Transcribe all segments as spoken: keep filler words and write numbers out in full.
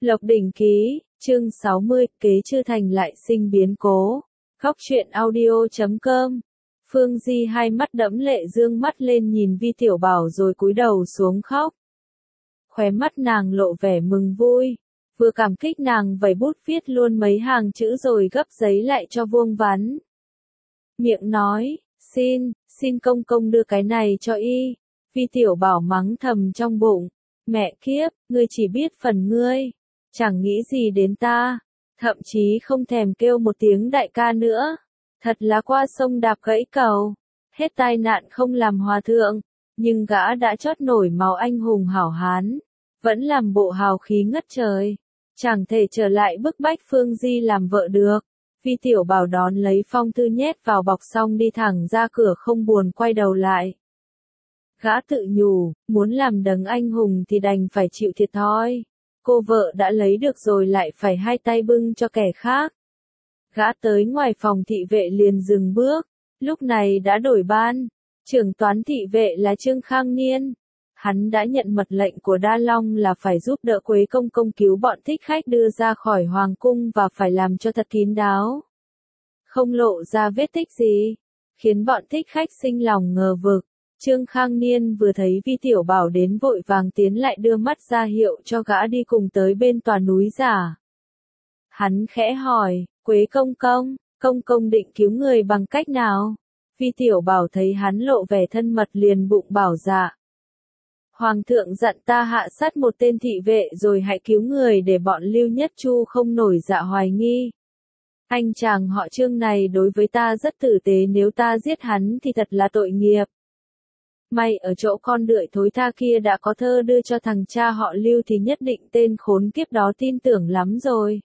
Lộc đỉnh ký, chương sáu mươi, kế chưa thành lại sinh biến cố. Góc truyện audio chấm com. Phương Di hai mắt đẫm lệ dương mắt lên nhìn Vi Tiểu Bảo rồi cúi đầu xuống khóc. Khóe mắt nàng lộ vẻ mừng vui, vừa cảm kích nàng vẩy bút viết luôn mấy hàng chữ rồi gấp giấy lại cho Vuông Vắn. Miệng nói, xin, xin công công đưa cái này cho y. Vi Tiểu Bảo mắng thầm trong bụng, mẹ kiếp, ngươi chỉ biết phần ngươi, chẳng nghĩ gì đến ta, thậm chí không thèm kêu một tiếng đại ca nữa, thật là qua sông đạp gãy cầu, hết tai nạn không làm hòa thượng, nhưng gã đã chót nổi máu anh hùng hảo hán, vẫn làm bộ hào khí ngất trời, chẳng thể trở lại bức bách Phương Di làm vợ được. Vi Tiểu Bảo đón lấy phong thư nhét vào bọc xong đi thẳng ra cửa không buồn quay đầu lại. Gã tự nhủ, muốn làm đấng anh hùng thì đành phải chịu thiệt thòi. Cô vợ đã lấy được rồi lại phải hai tay bưng cho kẻ khác. Gã tới ngoài phòng thị vệ liền dừng bước, lúc này đã đổi ban. Trưởng toán thị vệ là Trương Khang Niên. Hắn đã nhận mật lệnh của Đa Long là phải giúp đỡ Quế Công Công cứu bọn thích khách đưa ra khỏi Hoàng Cung và phải làm cho thật kín đáo. Không lộ ra vết tích gì, khiến bọn thích khách sinh lòng ngờ vực. Trương Khang Niên vừa thấy Vi Tiểu Bảo đến vội vàng tiến lại đưa mắt ra hiệu cho gã đi cùng tới bên tòa núi giả. Hắn khẽ hỏi, Quế Công Công, Công Công định cứu người bằng cách nào? Vi Tiểu Bảo thấy hắn lộ vẻ thân mật liền bụng bảo dạ. Hoàng thượng dặn ta hạ sát một tên thị vệ rồi hãy cứu người để bọn Lưu Nhất Chu không nổi dạ hoài nghi. Anh chàng họ Trương này đối với ta rất tử tế, nếu ta giết hắn thì thật là tội nghiệp. May ở chỗ con đưởi thối tha kia đã có thơ đưa cho thằng cha họ Lưu thì nhất định tên khốn kiếp đó tin tưởng lắm rồi.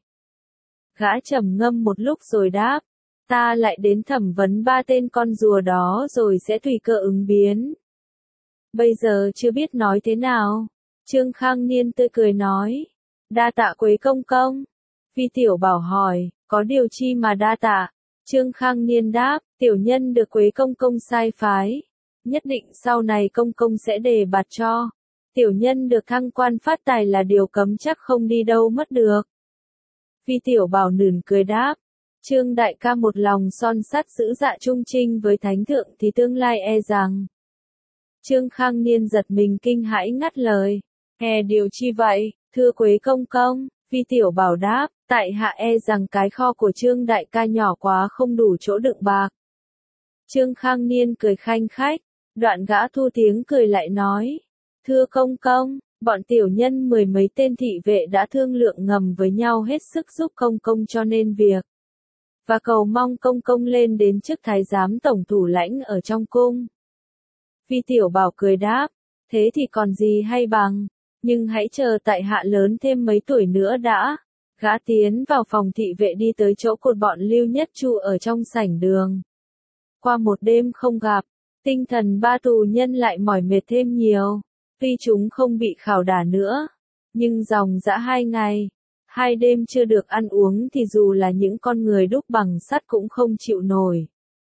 Gã trầm ngâm một lúc rồi đáp, ta lại đến thẩm vấn ba tên con rùa đó rồi sẽ tùy cơ ứng biến. Bây giờ chưa biết nói thế nào. Trương Khang Niên tươi cười nói, đa tạ Quế Công Công. Vi Tiểu Bảo hỏi, có điều chi mà đa tạ? Trương Khang Niên đáp, tiểu nhân được Quế Công Công sai phái. Nhất định sau này công công sẽ đề bạt cho. Tiểu nhân được thăng quan phát tài là điều cấm chắc không đi đâu mất được. Vi Tiểu Bảo nửng cười đáp. Trương đại ca một lòng son sắt giữ dạ trung trinh với thánh thượng thì tương lai e rằng. Trương Khang Niên giật mình kinh hãi ngắt lời. E điều chi vậy, thưa Quế Công Công? Vi Tiểu Bảo đáp, tại hạ e rằng cái kho của Trương đại ca nhỏ quá không đủ chỗ đựng bạc. Trương Khang Niên cười khanh khách. Đoạn gã thu tiếng cười lại nói, thưa công công, bọn tiểu nhân mười mấy tên thị vệ đã thương lượng ngầm với nhau hết sức giúp công công cho nên việc, và cầu mong công công lên đến chức thái giám tổng thủ lãnh ở trong cung. Vi Tiểu Bảo cười đáp, thế thì còn gì hay bằng, nhưng hãy chờ tại hạ lớn thêm mấy tuổi nữa đã. Gã tiến vào phòng thị vệ đi tới chỗ cột bọn Lưu Nhất Chu ở trong sảnh đường. Qua một đêm không gặp, tinh thần ba tù nhân lại mỏi mệt thêm nhiều, tuy chúng không bị khảo đả nữa, nhưng dòng dã hai ngày, hai đêm chưa được ăn uống thì dù là những con người đúc bằng sắt cũng không chịu nổi.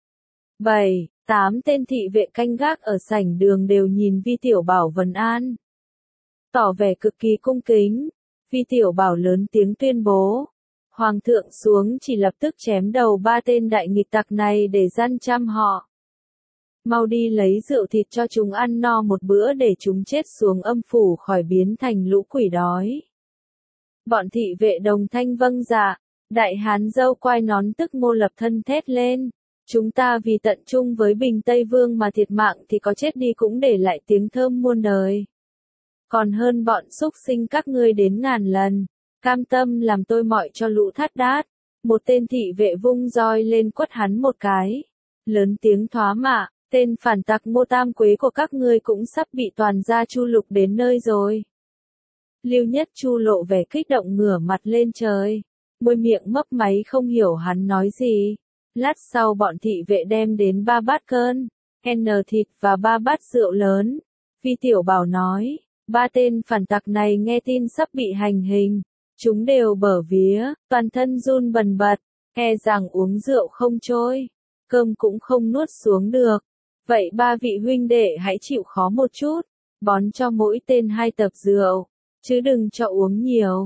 Bảy, tám tên thị vệ canh gác ở sảnh đường đều nhìn Vi Tiểu Bảo vấn an, tỏ vẻ cực kỳ cung kính. Vi Tiểu Bảo lớn tiếng tuyên bố, Hoàng thượng xuống chỉ lập tức chém đầu ba tên đại nghịch tặc này để gian trăm họ. Mau đi lấy rượu thịt cho chúng ăn no một bữa để chúng chết xuống âm phủ khỏi biến thành lũ quỷ đói. Bọn thị vệ đồng thanh vâng dạ, đại hán râu quai nón tức Ngô Lập Thân thét lên. Chúng ta vì tận chung với Bình Tây Vương mà thiệt mạng thì có chết đi cũng để lại tiếng thơm muôn đời. Còn hơn bọn súc sinh các ngươi đến ngàn lần, cam tâm làm tôi mọi cho lũ thắt đát. Một tên thị vệ vung roi lên quất hắn một cái, lớn tiếng thoá mạ. Tên phản tặc Ngô Tam Quế của các ngươi cũng sắp bị toàn gia Chu lục đến nơi rồi. Lưu Nhất Chu lộ vẻ kích động ngửa mặt lên trời, môi miệng mấp máy không hiểu hắn nói gì. Lát sau bọn thị vệ đem đến ba bát cơm, n thịt và ba bát rượu lớn. Vi Tiểu Bảo nói, ba tên phản tặc này nghe tin sắp bị hành hình, chúng đều bở vía, toàn thân run bần bật, e rằng uống rượu không trôi, cơm cũng không nuốt xuống được. Vậy ba vị huynh đệ hãy chịu khó một chút, bón cho mỗi tên hai tập rượu, chứ đừng cho uống nhiều.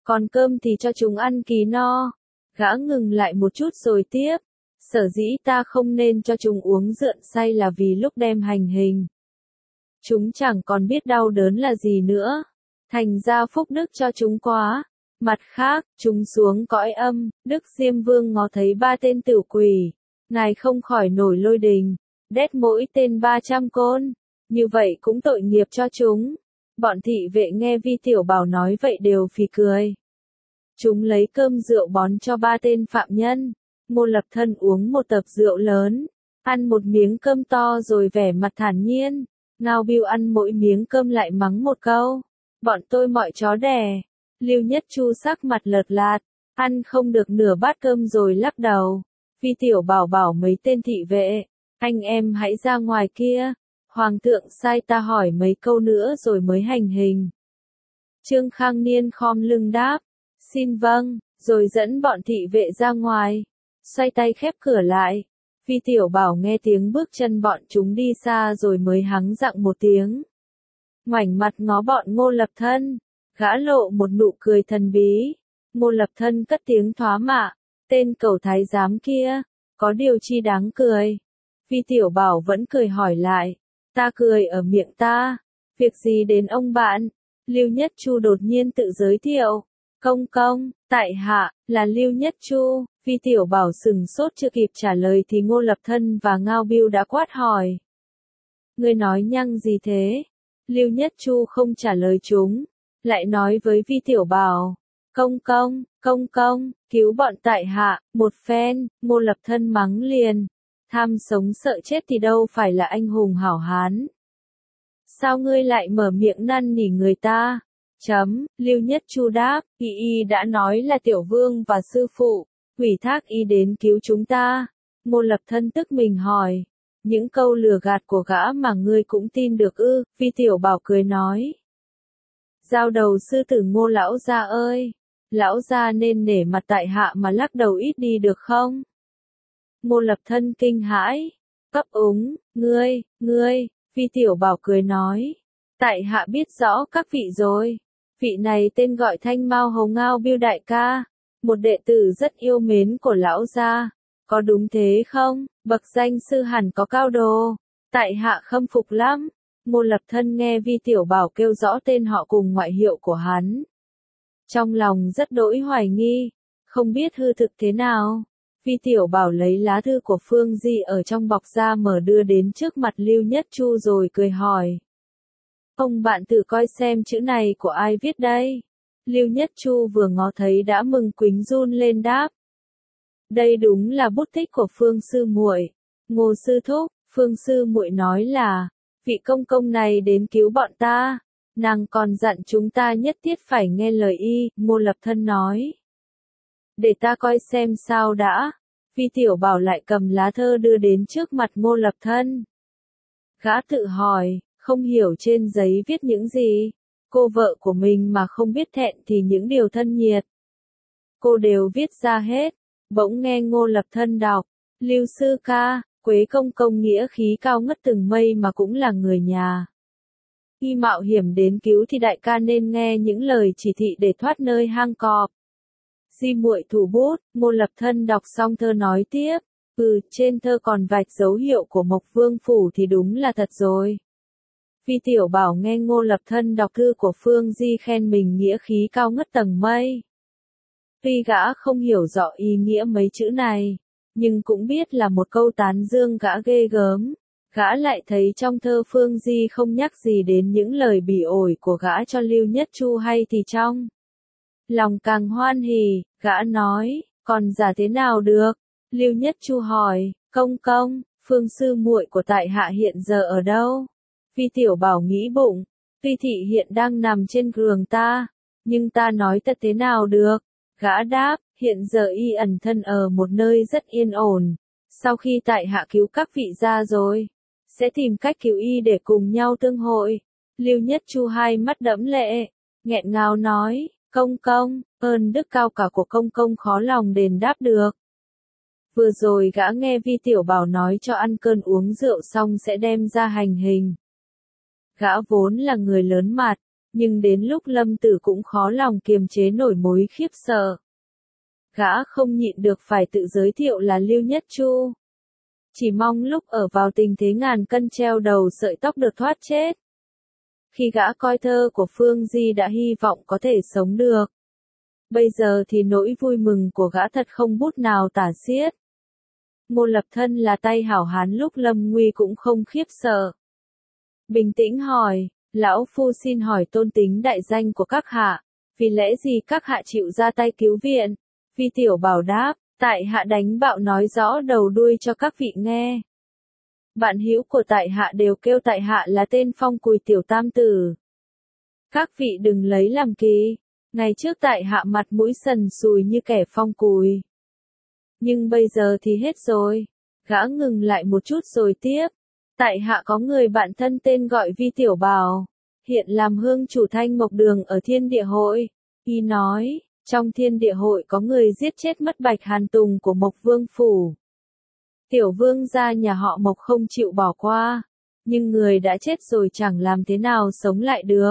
còn cơm thì cho chúng ăn kỳ no. Gã ngừng lại một chút rồi tiếp, sở dĩ ta không nên cho chúng uống rượu say là vì lúc đem hành hình, chúng chẳng còn biết đau đớn là gì nữa, thành ra phúc đức cho chúng quá. Mặt khác, chúng xuống cõi âm, Đức Diêm Vương ngó thấy ba tên tử quỷ, ngài không khỏi nổi lôi đình, đét mỗi tên ba trăm côn, như vậy cũng tội nghiệp cho chúng. Bọn thị vệ nghe Vi Tiểu Bảo nói vậy đều phì cười. Chúng lấy cơm rượu bón cho ba tên phạm nhân, Ngô Lập Thân uống một tập rượu lớn, ăn một miếng cơm to rồi vẻ mặt thản nhiên, Ngao Bưu ăn mỗi miếng cơm lại mắng một câu, bọn tôi mọi chó đẻ. Lưu Nhất Chu sắc mặt lợt lạt, ăn không được nửa bát cơm rồi lắc đầu. Vi Tiểu Bảo bảo mấy tên thị vệ, anh em hãy ra ngoài kia, Hoàng thượng sai ta hỏi mấy câu nữa rồi mới hành hình. Trương Khang Niên khom lưng đáp, xin vâng, rồi dẫn bọn thị vệ ra ngoài, xoay tay khép cửa lại. Vi Tiểu Bảo nghe tiếng bước chân bọn chúng đi xa rồi mới hắng giọng một tiếng. Ngoảnh mặt ngó bọn Ngô Lập Thân, gã lộ một nụ cười thần bí. Ngô Lập Thân cất tiếng thoá mạ, tên cẩu thái giám kia, có điều chi đáng cười. Vi Tiểu Bảo vẫn cười hỏi lại, ta cười ở miệng ta, việc gì đến ông bạn? Lưu Nhất Chu đột nhiên tự giới thiệu, công công, tại hạ, là Lưu Nhất Chu. Vi Tiểu Bảo sừng sốt chưa kịp trả lời thì Ngô Lập Thân và Ngao Bưu đã quát hỏi. Ngươi nói nhăng gì thế? Lưu Nhất Chu không trả lời chúng, lại nói với Vi Tiểu Bảo, công công, công công, cứu bọn tại hạ, một phen. Ngô Lập Thân mắng liền, tham sống sợ chết thì đâu phải là anh hùng hảo hán. Sao ngươi lại mở miệng năn nỉ người ta? Chấm, Lưu Nhất Chu đáp, y y đã nói là tiểu vương và sư phụ, ủy thác y đến cứu chúng ta. Ngô Lập Thân tức mình hỏi, những câu lừa gạt của gã mà ngươi cũng tin được ư? Vi Tiểu Bảo cười nói, giao đầu sư tử Ngô lão gia ơi, lão gia nên nể mặt tại hạ mà lắc đầu ít đi được không? Ngô Lập Thân kinh hãi, cấp úng, ngươi, ngươi. Vi Tiểu Bảo cười nói, tại hạ biết rõ các vị rồi, vị này tên gọi Thanh Mao Hầu Ngao Bưu đại ca, một đệ tử rất yêu mến của lão gia, có đúng thế không? Bậc danh sư hẳn có cao đồ, tại hạ khâm phục lắm. Ngô Lập Thân nghe Vi Tiểu Bảo kêu rõ tên họ cùng ngoại hiệu của hắn, trong lòng rất đỗi hoài nghi, không biết hư thực thế nào. Vi Tiểu Bảo lấy lá thư của Phương Di ở trong bọc ra mở đưa đến trước mặt Lưu Nhất Chu rồi cười hỏi. Ông bạn tự coi xem chữ này của ai viết đây? Lưu Nhất Chu vừa ngó thấy đã mừng quính run lên đáp. Đây đúng là bút tích của Phương sư muội. Ngô sư thúc, Phương sư muội nói là, vị công công này đến cứu bọn ta, nàng còn dặn chúng ta nhất thiết phải nghe lời y. Ngô Lập Thân nói. Để ta coi xem sao đã. Vi Tiểu Bảo lại cầm lá thơ đưa đến trước mặt Ngô Lập Thân. Gã tự hỏi, không hiểu trên giấy viết những gì. Cô vợ của mình mà không biết thẹn thì những điều thân nhiệt, cô đều viết ra hết. Bỗng nghe Ngô Lập Thân đọc, Lưu sư ca, Quế công công nghĩa khí cao ngất từng mây mà cũng là người nhà. Khi mạo hiểm đến cứu thì đại ca nên nghe những lời chỉ thị để thoát nơi hang cọp. Di muội thủ bút. Ngô Lập Thân đọc xong thơ nói tiếp, ừ, trên thơ còn vạch dấu hiệu của Mộc Vương phủ thì đúng là thật rồi. Vi Tiểu Bảo nghe Ngô Lập Thân đọc thư của Phương Di khen mình nghĩa khí cao ngất tầng mây. Tuy gã không hiểu rõ ý nghĩa mấy chữ này, nhưng cũng biết là một câu tán dương gã ghê gớm. Gã lại thấy trong thơ Phương Di không nhắc gì đến những lời bỉ ổi của gã cho Lưu Nhất Chu hay thì trong lòng càng hoan hỉ. Gã nói, còn giả thế nào được? Lưu Nhất Chu hỏi, công công, Phương sư muội của tại hạ hiện giờ ở đâu? Vi Tiểu Bảo nghĩ bụng, tuy thị hiện đang nằm trên giường ta, nhưng ta nói thật thế nào được? Gã đáp, hiện giờ y ẩn thân ở một nơi rất yên ổn, sau khi tại hạ cứu các vị ra rồi, sẽ tìm cách cứu y để cùng nhau tương hội. Lưu Nhất Chu hai mắt đẫm lệ, nghẹn ngào nói, công công, ơn đức cao cả của công công khó lòng đền đáp được. Vừa rồi gã nghe Vi Tiểu Bảo nói cho ăn cơn uống rượu xong sẽ đem ra hành hình. Gã vốn là người lớn mặt, nhưng đến lúc Lâm Tử cũng khó lòng kiềm chế nổi mối khiếp sợ. Gã không nhịn được phải tự giới thiệu là Lưu Nhất Chu. Chỉ mong lúc ở vào tình thế ngàn cân treo đầu sợi tóc được thoát chết. Khi gã coi thơ của Phương Di đã hy vọng có thể sống được. Bây giờ thì nỗi vui mừng của gã thật không bút nào tả xiết. Ngô Lập Thân là tay hảo hán lúc lâm nguy cũng không khiếp sợ. Bình tĩnh hỏi, lão phu xin hỏi tôn tính đại danh của các hạ, vì lẽ gì các hạ chịu ra tay cứu viện? Vi Tiểu Bảo đáp, tại hạ đánh bạo nói rõ đầu đuôi cho các vị nghe. Bạn hữu của tại hạ đều kêu tại hạ là tên Phong Cùi Tiểu Tam Tử. Các vị đừng lấy làm kỳ, ngày trước tại hạ mặt mũi sần sùi như kẻ Phong Cùi. Nhưng bây giờ thì hết rồi. Gã ngừng lại một chút rồi tiếp. Tại hạ có người bạn thân tên gọi Vi Tiểu Bảo, hiện làm hương chủ Thanh Mộc Đường ở Thiên Địa Hội. Y nói, trong Thiên Địa Hội có người giết chết mất Bạch Hàn Tùng của Mộc Vương Phủ. Tiểu vương gia nhà họ Mộc không chịu bỏ qua, nhưng người đã chết rồi chẳng làm thế nào sống lại được.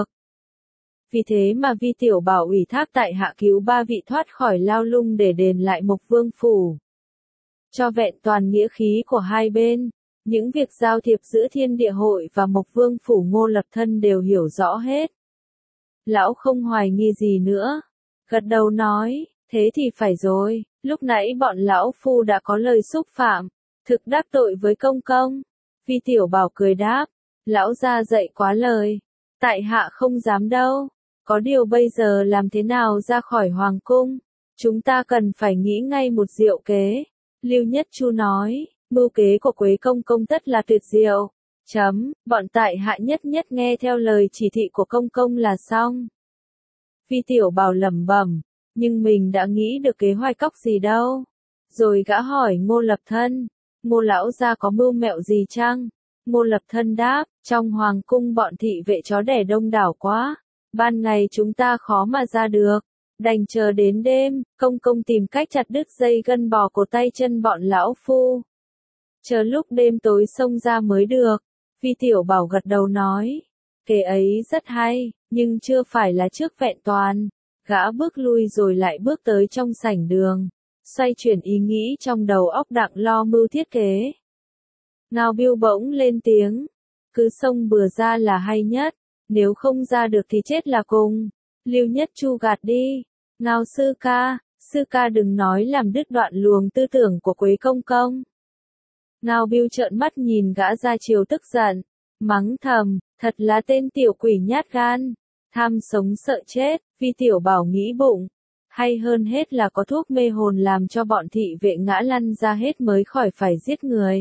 Vì thế mà Vi Tiểu Bảo ủy thác tại hạ cứu ba vị thoát khỏi lao lung để đền lại Mộc Vương Phủ. Cho vẹn toàn nghĩa khí của hai bên, những việc giao thiệp giữa Thiên Địa Hội và Mộc Vương Phủ Ngô Lập Thân đều hiểu rõ hết. Lão không hoài nghi gì nữa, gật đầu nói, thế thì phải rồi, lúc nãy bọn lão phu đã có lời xúc phạm, thực đắc tội với công công. Vi Tiểu Bảo cười đáp, lão gia dạy quá lời, tại hạ không dám đâu, có điều bây giờ làm thế nào ra khỏi hoàng cung, chúng ta cần phải nghĩ ngay một diệu kế. Lưu Nhất Chu nói, mưu kế của Quế công công tất là tuyệt diệu, chấm, bọn tại hạ nhất nhất nghe theo lời chỉ thị của công công là xong. Vi Tiểu Bảo lẩm bẩm, nhưng mình đã nghĩ được kế hoạch cóc gì đâu. Rồi gã hỏi Ngô Lập Thân, Ngô lão gia có mưu mẹo gì chăng? Ngô Lập Thân đáp, trong hoàng cung bọn thị vệ chó đẻ đông đảo quá, ban ngày chúng ta khó mà ra được, đành chờ đến đêm, công công tìm cách chặt đứt dây gân bò cổ tay chân bọn lão phu. Chờ lúc đêm tối xông ra mới được. Vi Tiểu Bảo gật đầu nói, kế ấy rất hay, nhưng chưa phải là trước vẹn toàn. Gã bước lui rồi lại bước tới trong sảnh đường, xoay chuyển ý nghĩ trong đầu óc đặng lo mưu thiết kế. Ngao Biêu bỗng lên tiếng, cứ xông bừa ra là hay nhất, nếu không ra được thì chết là cùng. Lưu Nhất Chu gạt đi, Ngao sư ca, sư ca đừng nói làm đứt đoạn luồng tư tưởng của Quế công công. Ngao Biêu trợn mắt nhìn gã ra chiều tức giận, mắng thầm, thật là tên tiểu quỷ nhát gan, tham sống sợ chết. Vi Tiểu Bảo nghĩ bụng, hay hơn hết là có thuốc mê hồn làm cho bọn thị vệ ngã lăn ra hết mới khỏi phải giết người.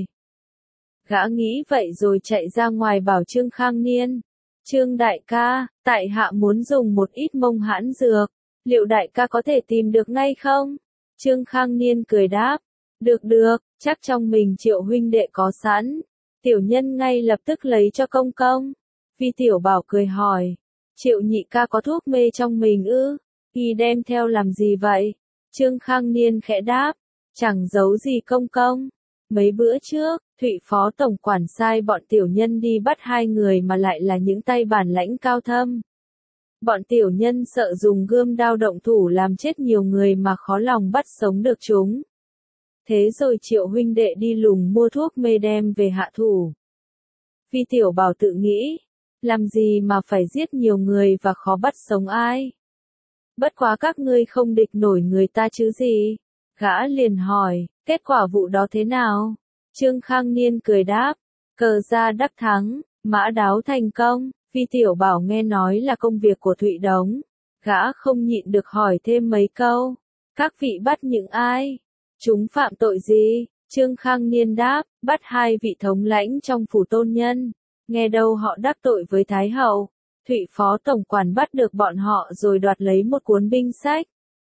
Gã nghĩ vậy rồi chạy ra ngoài bảo Trương Khang Niên, Trương đại ca, tại hạ muốn dùng một ít mông hãn dược, liệu đại ca có thể tìm được ngay không? Trương Khang Niên cười đáp, được được, chắc trong mình Triệu huynh đệ có sẵn, tiểu nhân ngay lập tức lấy cho công công. Vi Tiểu Bảo cười hỏi, Triệu nhị ca có thuốc mê trong mình ư? Y đem theo làm gì vậy? Trương Khang Niên khẽ đáp, chẳng giấu gì công công. Mấy bữa trước, Thụy Phó Tổng quản sai bọn tiểu nhân đi bắt hai người mà lại là những tay bản lãnh cao thâm. Bọn tiểu nhân sợ dùng gươm đao động thủ làm chết nhiều người mà khó lòng bắt sống được chúng. Thế rồi Triệu huynh đệ đi lùng mua thuốc mê đem về hạ thủ. Vi Tiểu Bảo tự nghĩ, làm gì mà phải giết nhiều người và khó bắt sống ai? Bất quá các ngươi không địch nổi người ta chứ gì? Gã liền hỏi, kết quả vụ đó thế nào? Trương Khang Niên cười đáp, cờ ra đắc thắng, mã đáo thành công. Vi Tiểu Bảo nghe nói là công việc của Thụy Đống, gã không nhịn được hỏi thêm mấy câu. Các vị bắt những ai? Chúng phạm tội gì? Trương Khang Niên đáp, bắt hai vị thống lãnh trong phủ tôn nhân. Nghe đâu họ đắc tội với Thái Hậu. Thụy Phó Tổng quản bắt được bọn họ rồi đoạt lấy một cuốn binh sách.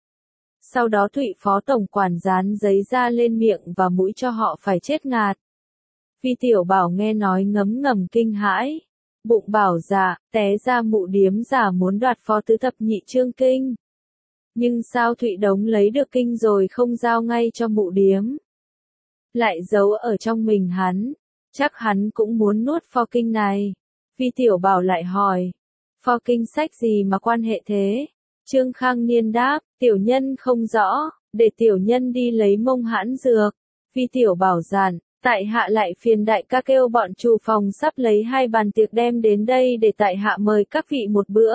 Sau đó Thụy Phó Tổng quản dán giấy ra lên miệng và mũi cho họ phải chết ngạt. Vi Tiểu Bảo nghe nói ngấm ngầm kinh hãi. Bụng bảo dạ, té ra mụ điếm giả muốn đoạt phó tứ thập nhị trương kinh. Nhưng sao Thụy Đống lấy được kinh rồi không giao ngay cho mụ điếm? Lại giấu ở trong mình hắn, chắc hắn cũng muốn nuốt phó kinh này. Vi Tiểu Bảo lại hỏi, Pho kinh sách gì mà quan hệ thế? Trương Khang Niên đáp, tiểu nhân không rõ, để tiểu nhân đi lấy mông hãn dược. Vi tiểu bảo dàn, tại hạ lại phiền đại ca kêu bọn chủ phòng sắp lấy hai bàn tiệc đem đến đây để tại hạ mời các vị một bữa.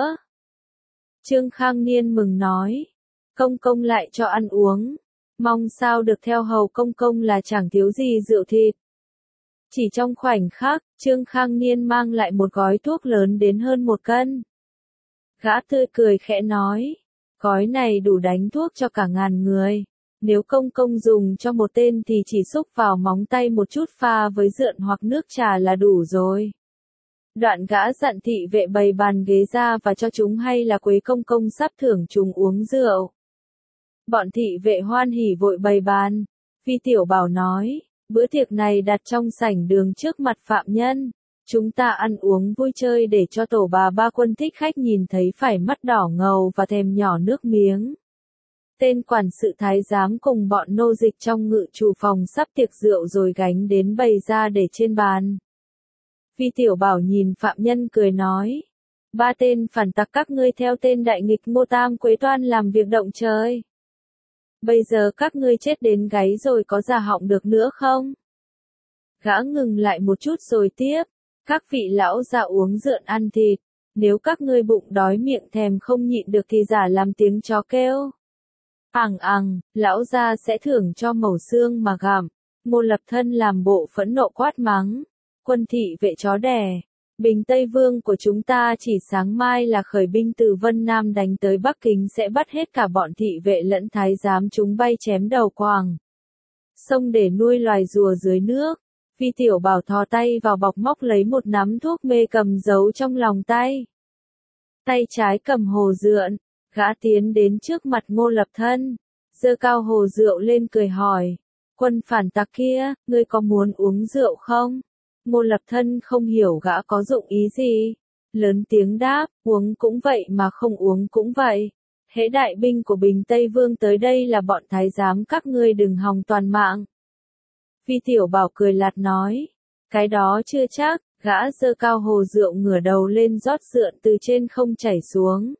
Trương Khang Niên mừng nói, công công lại cho ăn uống, mong sao được theo hầu công công là chẳng thiếu gì rượu thịt. Chỉ trong khoảnh khắc, Trương Khang Niên mang lại một gói thuốc lớn đến hơn một cân. Gã tươi cười khẽ nói, gói này đủ đánh thuốc cho cả ngàn người. Nếu công công dùng cho một tên thì chỉ xúc vào móng tay một chút pha với rượn hoặc nước trà là đủ rồi. Đoạn gã dặn thị vệ bày bàn ghế ra và cho chúng hay là Quế công công sắp thưởng chúng uống rượu. Bọn thị vệ hoan hỉ vội bày bàn. Vi tiểu bảo nói, bữa tiệc này đặt trong sảnh đường trước mặt phạm nhân. Chúng ta ăn uống vui chơi để cho tổ bà ba quân thích khách nhìn thấy phải mắt đỏ ngầu và thèm nhỏ nước miếng. Tên quản sự thái giám cùng bọn nô dịch trong ngự chủ phòng sắp tiệc rượu rồi gánh đến bày ra để trên bàn. Vi tiểu bảo nhìn phạm nhân cười nói, ba tên phản tặc các ngươi theo tên đại nghịch Ngô Tam Quế Toan làm việc động trời. Bây giờ các ngươi chết đến gáy rồi có già họng được nữa không? Gã ngừng lại một chút rồi tiếp, các vị lão già uống rượn ăn thịt, nếu các ngươi bụng đói miệng thèm không nhịn được thì giả làm tiếng chó kêu. Ằng ằng, lão gia sẽ thưởng cho mẩu xương mà gặm. Ngô Lập Thân làm bộ phẫn nộ quát mắng, quân thị vệ chó đẻ, Bình Tây Vương của chúng ta chỉ sáng mai là khởi binh từ Vân Nam đánh tới Bắc Kính sẽ bắt hết cả bọn thị vệ lẫn thái giám chúng bay chém đầu quàng sông để nuôi loài rùa dưới nước. Vi tiểu bảo thò tay vào bọc móc lấy một nắm thuốc mê cầm giấu trong lòng tay. Tay trái cầm hồ rượn, gã tiến đến trước mặt Ngô Lập Thân, giơ cao hồ rượu lên cười hỏi, quân phản tặc kia, ngươi có muốn uống rượu không? Ngô Lập Thân không hiểu gã có dụng ý gì, lớn tiếng đáp, uống cũng vậy mà không uống cũng vậy. Hễ đại binh của Bình Tây Vương tới đây là bọn thái giám các ngươi đừng hòng toàn mạng. Vi tiểu bảo cười lạt nói, cái đó chưa chắc. Gã giơ cao hồ rượu ngửa đầu lên rót rượn từ trên không chảy xuống.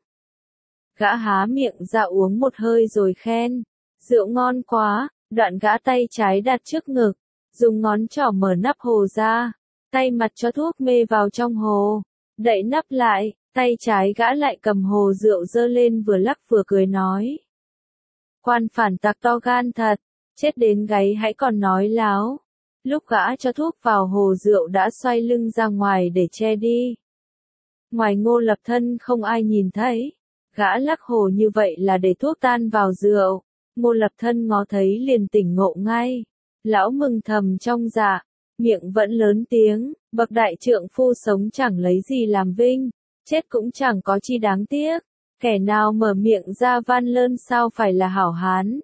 Gã há miệng ra uống một hơi rồi khen, rượu ngon quá. Đoạn gã tay trái đặt trước ngực, dùng ngón trỏ mở nắp hồ ra, tay mặt cho thuốc mê vào trong hồ, đậy nắp lại, tay trái gã lại cầm hồ rượu giơ lên vừa lắc vừa cười nói, quan phản tặc to gan thật, chết đến gáy hãy còn nói láo. Lúc gã cho thuốc vào hồ rượu đã xoay lưng ra ngoài để che đi. Ngoài Ngô Lập Thân không ai nhìn thấy. Gã lắc hồ như vậy là để thuốc tan vào rượu. Ngô Lập Thân ngó thấy liền tỉnh ngộ ngay. Lão mừng thầm trong dạ, miệng vẫn lớn tiếng, bậc đại trượng phu sống chẳng lấy gì làm vinh, chết cũng chẳng có chi đáng tiếc. Kẻ nào mở miệng ra van lơn sao phải là hảo hán.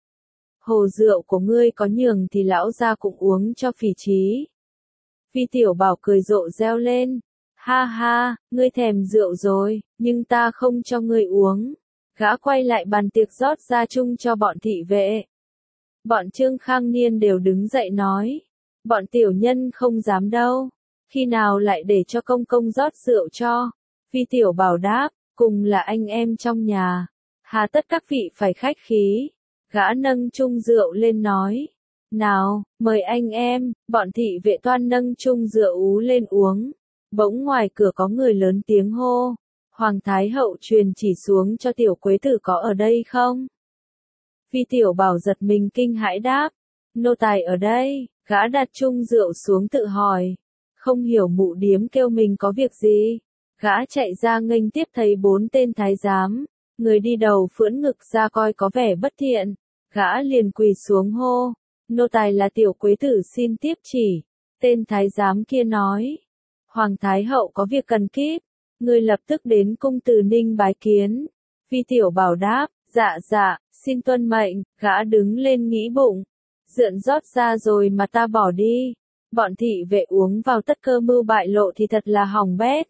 Hồ rượu của ngươi có nhường thì lão gia cũng uống cho phỉ trí. Vi tiểu bảo cười rộ reo lên. Ha ha, ngươi thèm rượu rồi, nhưng ta không cho ngươi uống. Gã quay lại bàn tiệc rót ra chung cho bọn thị vệ. Bọn Trương Khang Niên đều đứng dậy nói. Bọn tiểu nhân không dám đâu. Khi nào lại để cho công công rót rượu cho. Vi tiểu bảo đáp, cùng là anh em trong nhà. Hà tất các vị phải khách khí. Gã nâng chung rượu lên nói, nào, mời anh em, bọn thị vệ toan nâng chung rượu ú lên uống. Bỗng ngoài cửa có người lớn tiếng hô, Hoàng Thái Hậu truyền chỉ xuống cho tiểu quế tử có ở đây không? Vi tiểu bảo giật mình kinh hãi đáp, nô tài ở đây. Gã đặt chung rượu xuống tự hỏi, không hiểu mụ điếm kêu mình có việc gì. Gã chạy ra nghênh tiếp thấy bốn tên thái giám, người đi đầu phưỡn ngực ra coi có vẻ bất thiện. Gã liền quỳ xuống hô, nô tài là tiểu quế tử xin tiếp chỉ. Tên thái giám kia nói, Hoàng Thái Hậu có việc cần kíp, người lập tức đến cung Từ Ninh bái kiến. Vi tiểu bảo đáp, dạ dạ, xin tuân mệnh. Gã đứng lên nghĩ bụng, rượn rót ra rồi mà ta bỏ đi. Bọn thị vệ uống vào tất cơ mưu bại lộ thì thật là hỏng bét.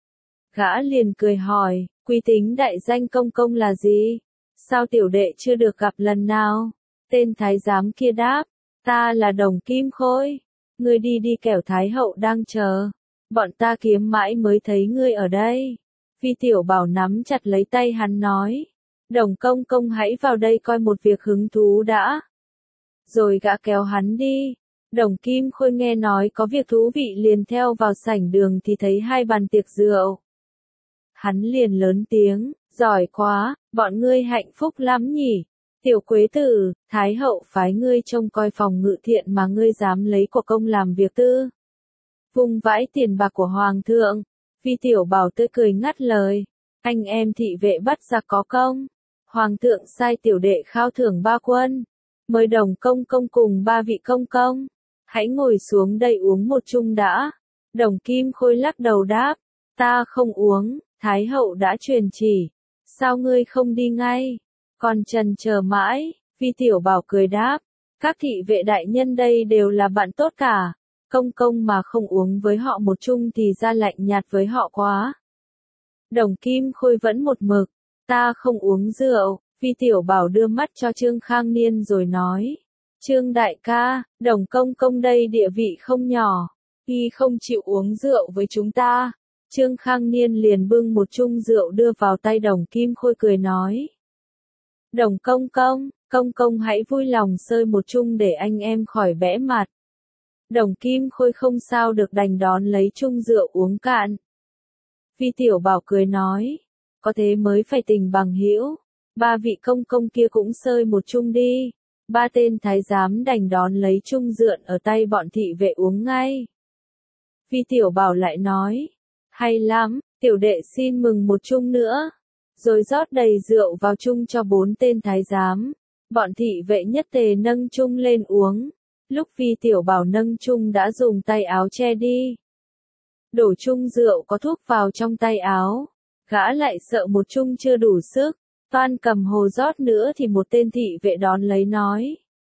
Gã liền cười hỏi, quý tính đại danh công công là gì? Sao tiểu đệ chưa được gặp lần nào? Tên thái giám kia đáp, ta là Đồng Kim Khôi. Ngươi đi đi kẻo Thái Hậu đang chờ. Bọn ta kiếm mãi mới thấy ngươi ở đây. Vi Tiểu Bảo nắm chặt lấy tay hắn nói. Đồng công công hãy vào đây coi một việc hứng thú đã. Rồi gã kéo hắn đi. Đồng Kim Khôi nghe nói có việc thú vị liền theo vào sảnh đường thì thấy hai bàn tiệc rượu. Hắn liền lớn tiếng, giỏi quá, bọn ngươi hạnh phúc lắm nhỉ. Tiểu Quế Tử, Thái hậu phái ngươi trông coi phòng ngự thiện mà ngươi dám lấy của công làm việc tư. Vung vãi tiền bạc của Hoàng thượng. Vi Tiểu Bảo tươi cười ngắt lời. Anh em thị vệ bắt giặc có công. Hoàng thượng sai tiểu đệ khao thưởng ba quân. Mời Đồng công công cùng ba vị công công. Hãy ngồi xuống đây uống một chung đã. Đồng Kim Khôi lắc đầu đáp. Ta không uống, Thái hậu đã truyền chỉ. Sao ngươi không đi ngay? Còn trần chờ mãi, Vi Tiểu Bảo cười đáp. Các thị vệ đại nhân đây đều là bạn tốt cả. Công công mà không uống với họ một chung thì ra lạnh nhạt với họ quá. Đồng Kim Khôi vẫn một mực. Ta không uống rượu. Vi Tiểu Bảo đưa mắt cho Trương Khang Niên rồi nói. Trương đại ca, Đồng công công đây địa vị không nhỏ. Y không chịu uống rượu với chúng ta. Trương Khang Niên liền bưng một chung rượu đưa vào tay Đồng Kim Khôi cười nói. Đồng công công, công công hãy vui lòng sơi một chung để anh em khỏi bẽ mặt. Đồng Kim Khôi không sao được đành đón lấy chung rượu uống cạn. Vi Tiểu Bảo cười nói. Có thế mới phải tình bằng hữu. Ba vị công công kia cũng sơi một chung đi. Ba tên thái giám đành đón lấy chung rượu ở tay bọn thị vệ uống ngay. Vi Tiểu Bảo lại nói. Hay lắm, tiểu đệ xin mừng một chung nữa. Rồi rót đầy rượu vào chung cho bốn tên thái giám. Bọn thị vệ nhất tề nâng chung lên uống. Lúc Vi Tiểu Bảo nâng chung đã dùng tay áo che đi. Đổ chung rượu có thuốc vào trong tay áo. Gã lại sợ một chung chưa đủ sức. Toan cầm hồ rót nữa thì một tên thị vệ đón lấy nói.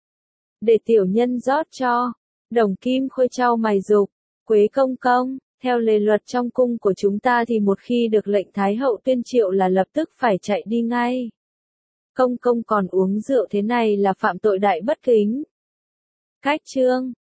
Để tiểu nhân rót cho. Đồng Kim Khôi trao mày dục. Quế công công, theo lề luật trong cung của chúng ta thì một khi được lệnh Thái hậu tuyên triệu là lập tức phải chạy đi ngay. Công công còn uống rượu thế này là phạm tội đại bất kính. Cách chương